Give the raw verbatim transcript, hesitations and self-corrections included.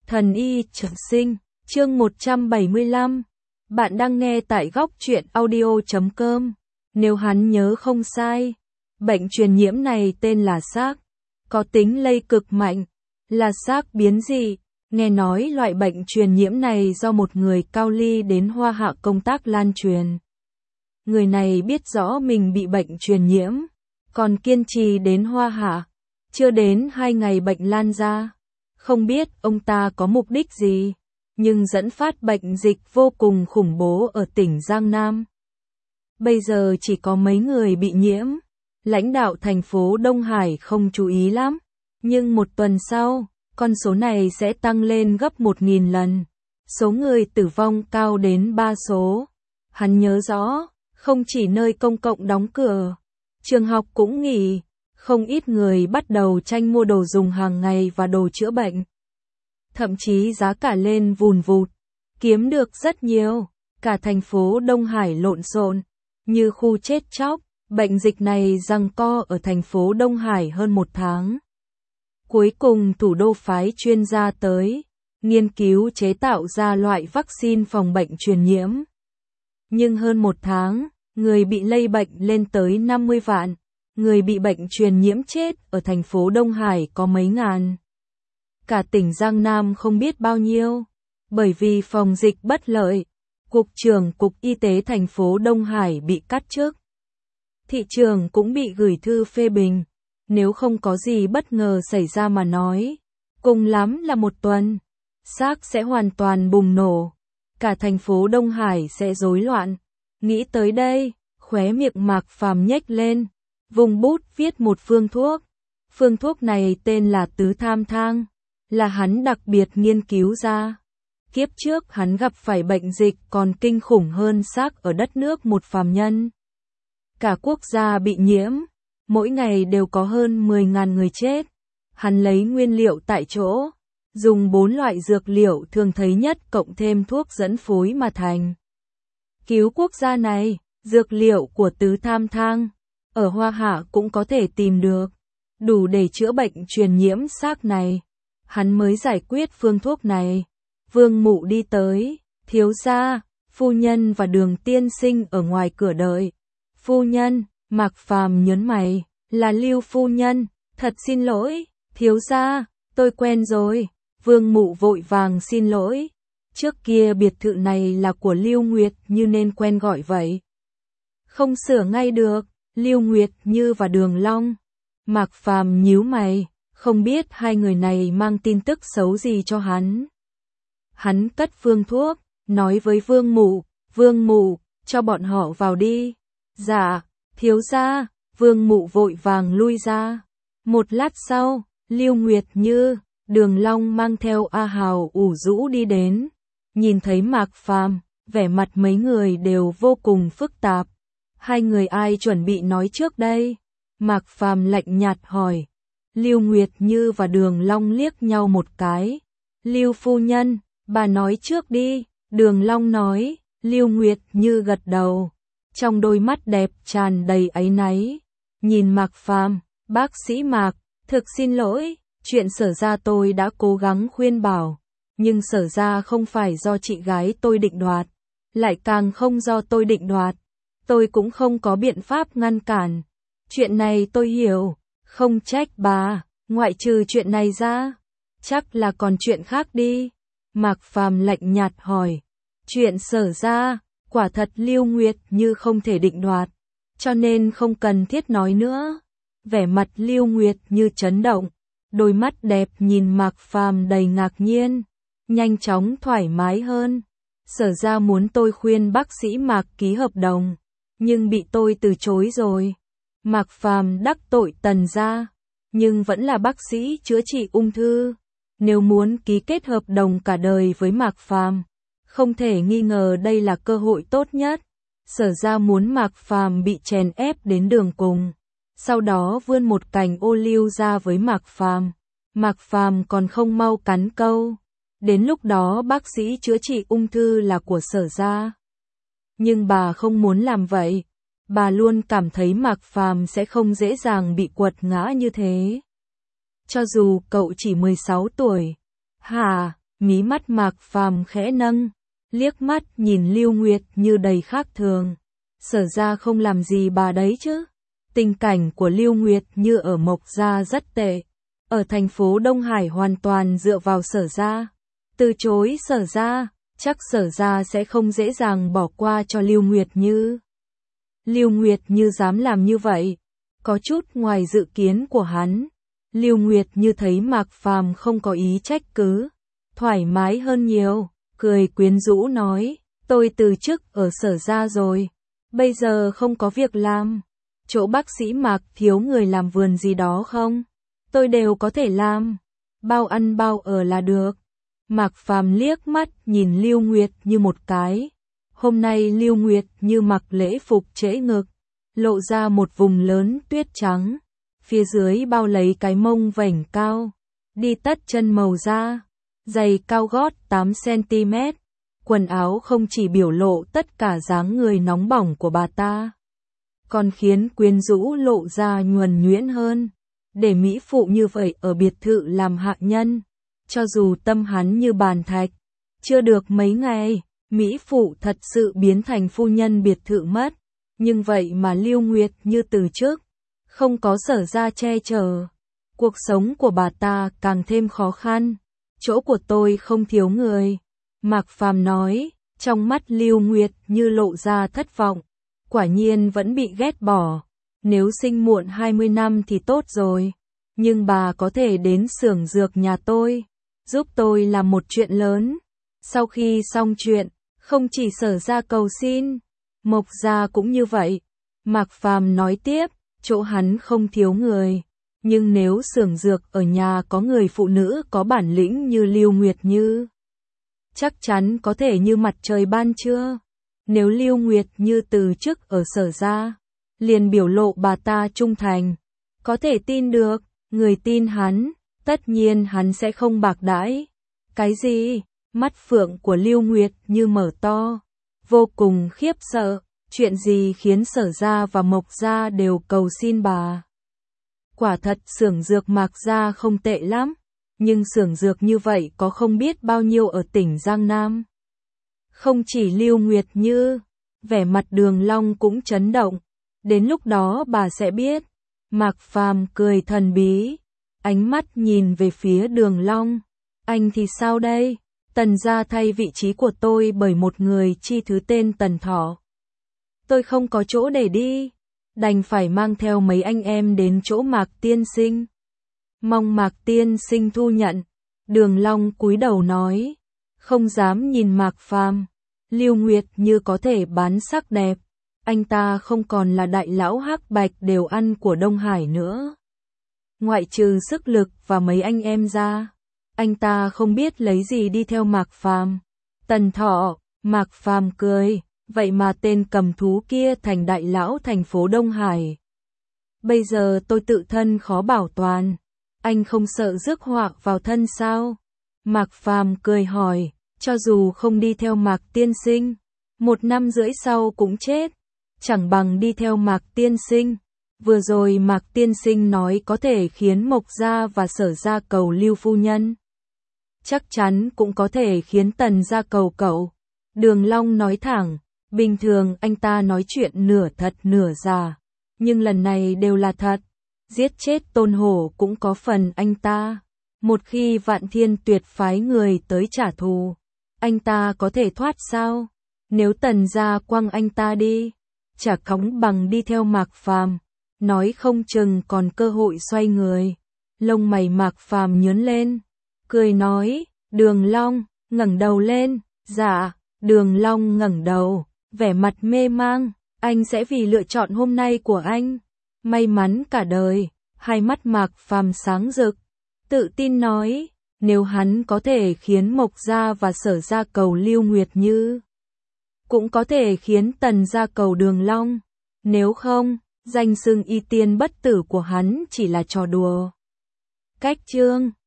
Thần y trường sinh, chương một trăm bảy mươi lăm. Bạn đang nghe tại góc truyện audio chấm com. Nếu hắn nhớ không sai, bệnh truyền nhiễm này tên là SARS, có tính lây cực mạnh, là SARS biến dị. Nghe nói loại bệnh truyền nhiễm này do một người cao ly đến Hoa Hạ công tác lan truyền. Người này biết rõ mình bị bệnh truyền nhiễm, còn kiên trì đến Hoa Hạ. Chưa đến hai ngày bệnh lan ra. Không biết ông ta có mục đích gì, nhưng dẫn phát bệnh dịch vô cùng khủng bố ở tỉnh Giang Nam. Bây giờ chỉ có mấy người bị nhiễm. Lãnh đạo thành phố Đông Hải không chú ý lắm, nhưng một tuần sau, con số này sẽ tăng lên gấp một nghìn lần. Số người tử vong cao đến ba số. Hắn nhớ rõ, không chỉ nơi công cộng đóng cửa, trường học cũng nghỉ. Không ít người bắt đầu tranh mua đồ dùng hàng ngày và đồ chữa bệnh. Thậm chí giá cả lên vùn vụt, kiếm được rất nhiều. Cả thành phố Đông Hải lộn xộn, như khu chết chóc. Bệnh dịch này giằng co ở thành phố Đông Hải hơn một tháng. Cuối cùng thủ đô phái chuyên gia tới, nghiên cứu chế tạo ra loại vaccine phòng bệnh truyền nhiễm. Nhưng hơn một tháng, người bị lây bệnh lên tới năm mươi vạn. Người bị bệnh truyền nhiễm chết ở thành phố Đông Hải có mấy ngàn. Cả tỉnh Giang Nam không biết bao nhiêu. Bởi vì phòng dịch bất lợi, Cục trưởng Cục Y tế thành phố Đông Hải bị cắt chức. Thị trưởng cũng bị gửi thư phê bình. Nếu không có gì bất ngờ xảy ra mà nói, cùng lắm là một tuần, SARS sẽ hoàn toàn bùng nổ. Cả thành phố Đông Hải sẽ rối loạn. Nghĩ tới đây, khóe miệng Mạc Phàm nhếch lên. Vùng bút viết một phương thuốc. Phương thuốc này tên là tứ tham thang, là hắn đặc biệt nghiên cứu ra. Kiếp trước hắn gặp phải bệnh dịch còn kinh khủng hơn SARS ở đất nước một phàm nhân. Cả quốc gia bị nhiễm, mỗi ngày đều có hơn mười nghìn người chết. Hắn lấy nguyên liệu tại chỗ, dùng bốn loại dược liệu thường thấy nhất cộng thêm thuốc dẫn phối mà thành. Cứu quốc gia này, dược liệu của tứ tham thang ở Hoa Hạ cũng có thể tìm được, đủ để chữa bệnh truyền nhiễm SARS này. Hắn mới giải quyết phương thuốc này. Vương Mụ đi tới, thiếu gia, phu nhân và Đường tiên sinh ở ngoài cửa đợi. Phu nhân, Mạc Phàm nhớn mày, là Lưu phu nhân, thật xin lỗi, thiếu gia, tôi quen rồi. Vương Mụ vội vàng xin lỗi, trước kia biệt thự này là của Lưu Nguyệt Như nên quen gọi vậy. Không sửa ngay được. Lưu Nguyệt Như và Đường Long. Mạc Phàm nhíu mày, không biết hai người này mang tin tức xấu gì cho hắn. Hắn cất phương thuốc, nói với Vương Mụ, Vương Mụ, cho bọn họ vào đi. Dạ, thiếu gia. Vương Mụ vội vàng lui ra. Một lát sau, Lưu Nguyệt Như, Đường Long mang theo A Hào ủ rũ đi đến. Nhìn thấy Mạc Phàm, vẻ mặt mấy người đều vô cùng phức tạp. Hai người ai chuẩn bị nói trước đây? Mạc Phàm lạnh nhạt hỏi. Lưu Nguyệt Như và Đường Long liếc nhau một cái. Lưu phu nhân, bà nói trước đi. Đường Long nói. Lưu Nguyệt Như gật đầu, trong đôi mắt đẹp tràn đầy áy náy. Nhìn Mạc Phàm, bác sĩ Mạc, thực xin lỗi, chuyện Sở gia tôi đã cố gắng khuyên bảo, nhưng Sở gia không phải do chị gái tôi định đoạt, lại càng không do tôi định đoạt. Tôi cũng không có biện pháp ngăn cản. Chuyện này tôi hiểu, không trách bà, ngoại trừ chuyện này ra, chắc là còn chuyện khác đi. Mạc Phàm lạnh nhạt hỏi. Chuyện Sở gia, quả thật Lưu Nguyệt Như không thể định đoạt, cho nên không cần thiết nói nữa. Vẻ mặt Lưu Nguyệt Như chấn động, đôi mắt đẹp nhìn Mạc Phàm đầy ngạc nhiên, nhanh chóng thoải mái hơn. Sở gia muốn tôi khuyên bác sĩ Mạc ký hợp đồng, nhưng bị tôi từ chối rồi. Mạc Phàm đắc tội Tần gia, nhưng vẫn là bác sĩ chữa trị ung thư. Nếu muốn ký kết hợp đồng cả đời với Mạc Phàm, không thể nghi ngờ đây là cơ hội tốt nhất. Sở gia muốn Mạc Phàm bị chèn ép đến đường cùng, sau đó vươn một cành ô liu ra với Mạc Phàm. Mạc Phàm còn không mau cắn câu. Đến lúc đó bác sĩ chữa trị ung thư là của Sở gia. Nhưng bà không muốn làm vậy. Bà luôn cảm thấy Mạc Phàm sẽ không dễ dàng bị quật ngã như thế. Cho dù cậu chỉ mười sáu tuổi. Hả? mí mắt Mạc Phàm khẽ nâng, liếc mắt nhìn Lưu Nguyệt Như đầy khác thường. Sở gia không làm gì bà đấy chứ? Tình cảnh của Lưu Nguyệt Như ở Mộc gia rất tệ. Ở thành phố Đông Hải hoàn toàn dựa vào Sở gia. Từ chối Sở gia, chắc Sở gia sẽ không dễ dàng bỏ qua cho Lưu Nguyệt Như. Lưu Nguyệt Như dám làm như vậy, có chút ngoài dự kiến của hắn. Lưu Nguyệt Như thấy Mạc Phàm không có ý trách cứ, thoải mái hơn nhiều, cười quyến rũ nói, tôi từ chức ở Sở gia rồi, bây giờ không có việc làm. Chỗ bác sĩ Mạc thiếu người làm vườn gì đó không? Tôi đều có thể làm, bao ăn bao ở là được. Mạc Phàm liếc mắt nhìn Lưu Nguyệt Như một cái. Hôm nay Lưu Nguyệt Như mặc lễ phục trễ ngực, lộ ra một vùng lớn tuyết trắng, phía dưới bao lấy cái mông vảnh cao, đi tất chân màu da, giày cao gót tám xăng ti mét, quần áo không chỉ biểu lộ tất cả dáng người nóng bỏng của bà ta, còn khiến quyến rũ lộ ra nhuần nhuyễn hơn. Để mỹ phụ như vậy ở biệt thự làm hạ nhân, cho dù tâm hắn như bàn thạch, chưa được mấy ngày, mỹ phụ thật sự biến thành phu nhân biệt thự mất. Nhưng vậy mà Lưu Nguyệt Như từ trước, không có Sở gia che chở, cuộc sống của bà ta càng thêm khó khăn. Chỗ của tôi không thiếu người, Mạc Phàm nói, trong mắt Lưu Nguyệt Như lộ ra thất vọng, quả nhiên vẫn bị ghét bỏ. Nếu sinh muộn hai mươi năm thì tốt rồi, nhưng bà có thể đến xưởng dược nhà tôi, giúp tôi làm một chuyện lớn. Sau khi xong chuyện, không chỉ Sở gia cầu xin, Mộc gia cũng như vậy. Mạc Phàm nói tiếp, chỗ hắn không thiếu người, nhưng nếu xưởng dược ở nhà có người phụ nữ có bản lĩnh như Lưu Nguyệt Như, chắc chắn có thể như mặt trời ban trưa. Nếu Lưu Nguyệt Như từ chức ở Sở gia, liền biểu lộ bà ta trung thành, có thể tin được, người tin hắn, tất nhiên hắn sẽ không bạc đãi. Cái gì? Mắt phượng của Lưu Nguyệt Như mở to, vô cùng khiếp sợ, chuyện gì khiến Sở gia và Mộc gia đều cầu xin bà? Quả thật xưởng dược Mạc gia không tệ lắm, nhưng xưởng dược như vậy có không biết bao nhiêu ở tỉnh Giang Nam. Không chỉ Lưu Nguyệt Như, vẻ mặt Đường Long cũng chấn động, đến lúc đó bà sẽ biết. Mạc Phàm cười thần bí, ánh mắt nhìn về phía Đường Long, anh thì sao đây? Tần gia thay vị trí của tôi bởi một người chi thứ tên Tần Thọ. Tôi không có chỗ để đi, đành phải mang theo mấy anh em đến chỗ Mạc tiên sinh. Mong Mạc tiên sinh thu nhận. Đường Long cúi đầu nói, không dám nhìn Mạc Phàm. Lưu Nguyệt Như có thể bán sắc đẹp, anh ta không còn là đại lão hắc bạch đều ăn của Đông Hải nữa. Ngoại trừ sức lực và mấy anh em ra, anh ta không biết lấy gì đi theo Mạc Phàm. Tần Thọ, Mạc Phàm cười, vậy mà tên cầm thú kia thành đại lão thành phố Đông Hải. Bây giờ tôi tự thân khó bảo toàn, anh không sợ rước họa vào thân sao? Mạc Phàm cười hỏi, cho dù không đi theo Mạc tiên sinh, một năm rưỡi sau cũng chết, chẳng bằng đi theo Mạc tiên sinh. Vừa rồi Mạc tiên sinh nói có thể khiến Mộc gia và Sở gia cầu Lưu phu nhân, chắc chắn cũng có thể khiến Tần gia cầu cậu. Đường Long nói thẳng, bình thường anh ta nói chuyện nửa thật nửa giả, nhưng lần này đều là thật. Giết chết Tôn Hổ cũng có phần anh ta. Một khi Vạn Thiên Tuyệt phái người tới trả thù, anh ta có thể thoát sao? Nếu Tần gia quăng anh ta đi, chả cõng bằng đi theo Mạc Phàm, nói không chừng còn cơ hội xoay người. Lông mày Mạc Phàm nhướng lên, cười nói, Đường Long, ngẩng đầu lên. Dạ. Đường Long ngẩng đầu, vẻ mặt mê mang, anh sẽ vì lựa chọn hôm nay của anh, may mắn cả đời. Hai mắt Mạc Phàm sáng rực, tự tin nói, nếu hắn có thể khiến Mộc gia và Sở gia cầu Lưu Nguyệt Như, cũng có thể khiến Tần gia cầu Đường Long. Nếu không, danh xưng y tiên bất tử của hắn chỉ là trò đùa. Cách chương